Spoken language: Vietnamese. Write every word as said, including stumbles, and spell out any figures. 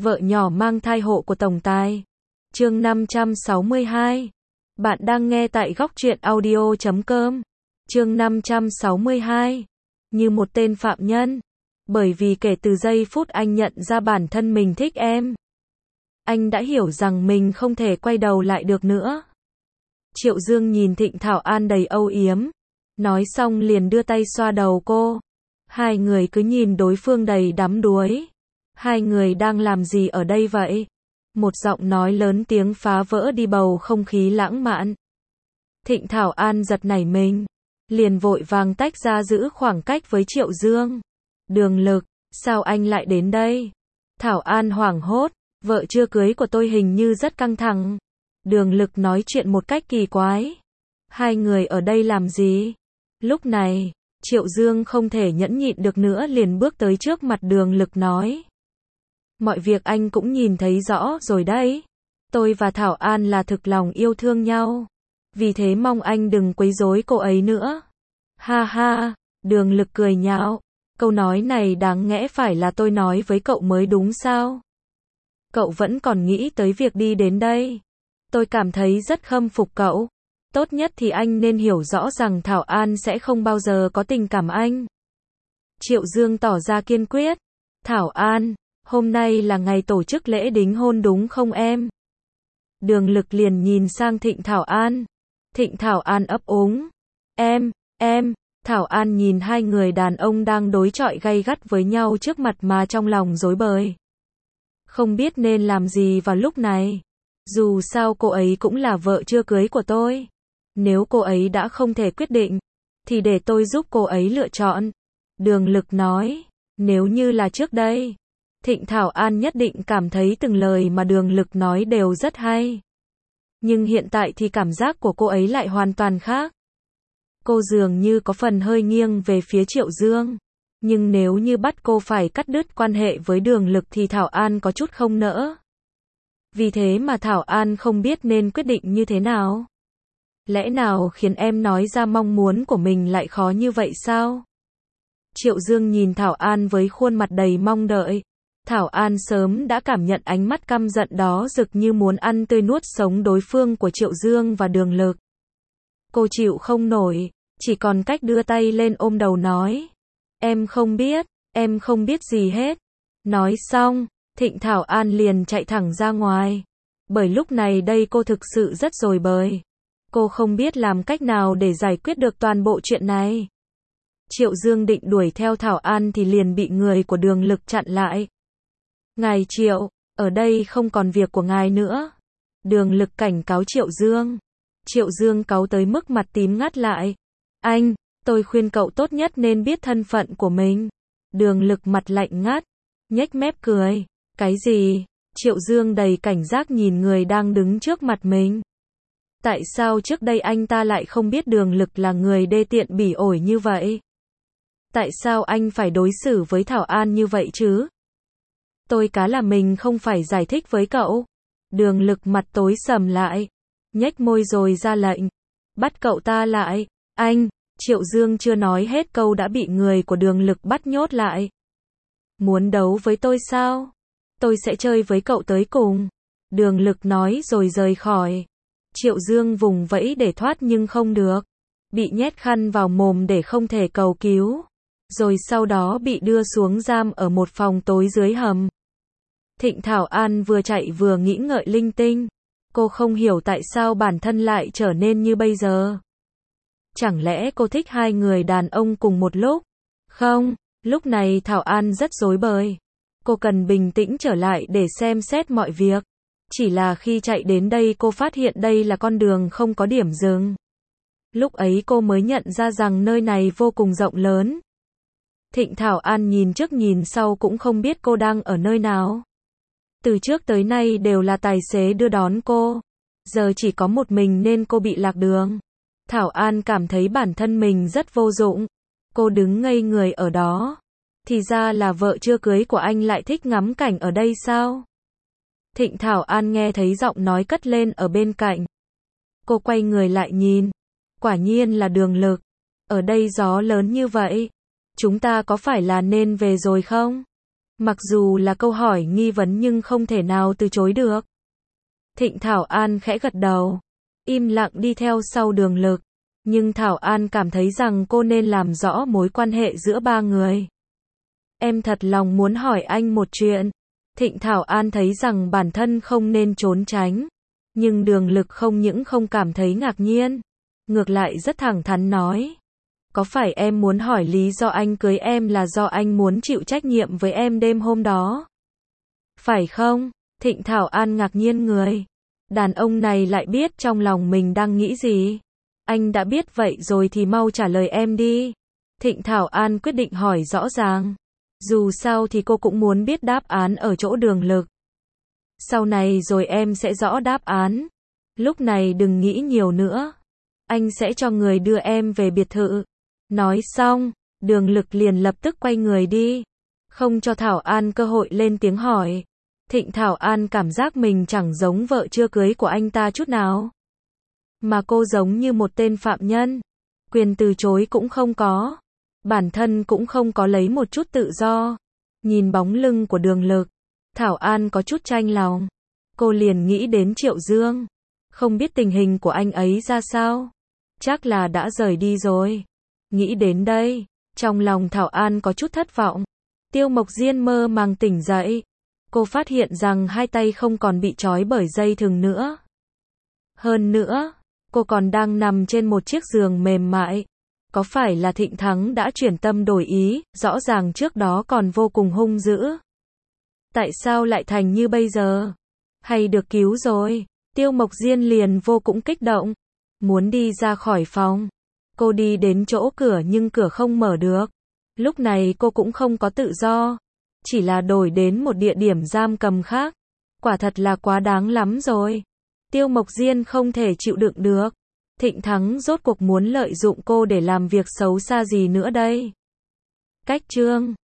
Vợ nhỏ mang thai hộ của tổng tài. Chương năm trăm sáu mươi hai. Bạn đang nghe tại góc truyện audio chấm com. Chương năm trăm sáu mươi hai. Như một tên phạm nhân. Bởi vì kể từ giây phút anh nhận ra bản thân mình thích em, anh đã hiểu rằng mình không thể quay đầu lại được nữa. Triệu Dương nhìn Thịnh Thảo An đầy âu yếm. Nói xong liền đưa tay xoa đầu cô. Hai người cứ nhìn đối phương đầy đắm đuối. Hai người đang làm gì ở đây vậy? Một giọng nói lớn tiếng phá vỡ đi bầu không khí lãng mạn. Thịnh Thảo An giật nảy mình, liền vội vàng tách ra giữ khoảng cách với Triệu Dương. Đường Lực, sao anh lại đến đây? Thảo An hoảng hốt, vợ chưa cưới của tôi hình như rất căng thẳng. Đường Lực nói chuyện một cách kỳ quái. Hai người ở đây làm gì? Lúc này, Triệu Dương không thể nhẫn nhịn được nữa liền bước tới trước mặt Đường Lực nói. Mọi việc anh cũng nhìn thấy rõ rồi đấy. Tôi và Thảo An là thực lòng yêu thương nhau. Vì thế mong anh đừng quấy rối cô ấy nữa. Ha ha, Đường Lực cười nhạo. Câu nói này đáng nhẽ phải là tôi nói với cậu mới đúng sao? Cậu vẫn còn nghĩ tới việc đi đến đây. Tôi cảm thấy rất khâm phục cậu. Tốt nhất thì anh nên hiểu rõ rằng Thảo An sẽ không bao giờ có tình cảm anh. Triệu Dương tỏ ra kiên quyết. Thảo An, hôm nay là ngày tổ chức lễ đính hôn đúng không em? Đường Lực liền nhìn sang Thịnh Thảo An. Thịnh Thảo An ấp úng. Em, em, Thảo An nhìn hai người đàn ông đang đối chọi gay gắt với nhau trước mặt mà trong lòng rối bời. Không biết nên làm gì vào lúc này. Dù sao cô ấy cũng là vợ chưa cưới của tôi. Nếu cô ấy đã không thể quyết định, thì để tôi giúp cô ấy lựa chọn. Đường Lực nói, nếu như là trước đây, Thịnh Thảo An nhất định cảm thấy từng lời mà Đường Lực nói đều rất hay. Nhưng hiện tại thì cảm giác của cô ấy lại hoàn toàn khác. Cô dường như có phần hơi nghiêng về phía Triệu Dương. Nhưng nếu như bắt cô phải cắt đứt quan hệ với Đường Lực thì Thảo An có chút không nỡ. Vì thế mà Thảo An không biết nên quyết định như thế nào. Lẽ nào khiến em nói ra mong muốn của mình lại khó như vậy sao? Triệu Dương nhìn Thảo An với khuôn mặt đầy mong đợi. Thảo An sớm đã cảm nhận ánh mắt căm giận đó rực như muốn ăn tươi nuốt sống đối phương của Triệu Dương và Đường Lực. Cô chịu không nổi, chỉ còn cách đưa tay lên ôm đầu nói. Em không biết, em không biết gì hết. Nói xong, Thịnh Thảo An liền chạy thẳng ra ngoài. Bởi lúc này đây cô thực sự rất rối bời. Cô không biết làm cách nào để giải quyết được toàn bộ chuyện này. Triệu Dương định đuổi theo Thảo An thì liền bị người của Đường Lực chặn lại. Ngài Triệu, ở đây không còn việc của ngài nữa. Đường Lực cảnh cáo Triệu Dương. Triệu Dương cáu tới mức mặt tím ngắt lại. Anh, tôi khuyên cậu tốt nhất nên biết thân phận của mình. Đường Lực mặt lạnh ngắt, nhếch mép cười. Cái gì? Triệu Dương đầy cảnh giác nhìn người đang đứng trước mặt mình. Tại sao trước đây anh ta lại không biết Đường Lực là người đê tiện bỉ ổi như vậy? Tại sao anh phải đối xử với Thảo An như vậy chứ? Tôi cá là mình không phải giải thích với cậu. Đường Lực mặt tối sầm lại, nhếch môi rồi ra lệnh. Bắt cậu ta lại. Anh, Triệu Dương chưa nói hết câu đã bị người của Đường Lực bắt nhốt lại. Muốn đấu với tôi sao? Tôi sẽ chơi với cậu tới cùng. Đường Lực nói rồi rời khỏi. Triệu Dương vùng vẫy để thoát nhưng không được. Bị nhét khăn vào mồm để không thể cầu cứu. Rồi sau đó bị đưa xuống giam ở một phòng tối dưới hầm. Thịnh Thảo An vừa chạy vừa nghĩ ngợi linh tinh. Cô không hiểu tại sao bản thân lại trở nên như bây giờ. Chẳng lẽ cô thích hai người đàn ông cùng một lúc? Không, lúc này Thảo An rất rối bời. Cô cần bình tĩnh trở lại để xem xét mọi việc. Chỉ là khi chạy đến đây cô phát hiện đây là con đường không có điểm dừng. Lúc ấy cô mới nhận ra rằng nơi này vô cùng rộng lớn. Thịnh Thảo An nhìn trước nhìn sau cũng không biết cô đang ở nơi nào. Từ trước tới nay đều là tài xế đưa đón cô. Giờ chỉ có một mình nên cô bị lạc đường. Thảo An cảm thấy bản thân mình rất vô dụng. Cô đứng ngây người ở đó. Thì ra là vợ chưa cưới của anh lại thích ngắm cảnh ở đây sao? Thịnh Thảo An nghe thấy giọng nói cất lên ở bên cạnh. Cô quay người lại nhìn. Quả nhiên là Đường Lực. Ở đây gió lớn như vậy. Chúng ta có phải là nên về rồi không? Mặc dù là câu hỏi nghi vấn nhưng không thể nào từ chối được. Thịnh Thảo An khẽ gật đầu, im lặng đi theo sau Đường Lực. Nhưng Thảo An cảm thấy rằng cô nên làm rõ mối quan hệ giữa ba người. Em thật lòng muốn hỏi anh một chuyện. Thịnh Thảo An thấy rằng bản thân không nên trốn tránh. Nhưng Đường Lực không những không cảm thấy ngạc nhiên, ngược lại rất thẳng thắn nói. Có phải em muốn hỏi lý do anh cưới em là do anh muốn chịu trách nhiệm với em đêm hôm đó? Phải không? Thịnh Thảo An ngạc nhiên người. Đàn ông này lại biết trong lòng mình đang nghĩ gì. Anh đã biết vậy rồi thì mau trả lời em đi. Thịnh Thảo An quyết định hỏi rõ ràng. Dù sao thì cô cũng muốn biết đáp án ở chỗ Đường Lực. Sau này rồi em sẽ rõ đáp án. Lúc này đừng nghĩ nhiều nữa. Anh sẽ cho người đưa em về biệt thự. Nói xong, Đường Lực liền lập tức quay người đi. Không cho Thảo An cơ hội lên tiếng hỏi. Thịnh Thảo An cảm giác mình chẳng giống vợ chưa cưới của anh ta chút nào. Mà cô giống như một tên phạm nhân. Quyền từ chối cũng không có. Bản thân cũng không có lấy một chút tự do. Nhìn bóng lưng của Đường Lực, Thảo An có chút chạnh lòng. Cô liền nghĩ đến Triệu Dương. Không biết tình hình của anh ấy ra sao. Chắc là đã rời đi rồi. Nghĩ đến đây, trong lòng Thảo An có chút thất vọng. Tiêu Mộc Diên mơ màng tỉnh dậy. Cô phát hiện rằng hai tay không còn bị trói bởi dây thừng nữa. Hơn nữa, cô còn đang nằm trên một chiếc giường mềm mại. Có phải là Thịnh Thắng đã chuyển tâm đổi ý, rõ ràng trước đó còn vô cùng hung dữ. Tại sao lại thành như bây giờ? Hay được cứu rồi? Tiêu Mộc Diên liền vô cùng kích động. Muốn đi ra khỏi phòng. Cô đi đến chỗ cửa nhưng cửa không mở được. Lúc này cô cũng không có tự do. Chỉ là đổi đến một địa điểm giam cầm khác. Quả thật là quá đáng lắm rồi. Tiêu Mộc Diên không thể chịu đựng được. Thịnh Thắng rốt cuộc muốn lợi dụng cô để làm việc xấu xa gì nữa đây? Cách chương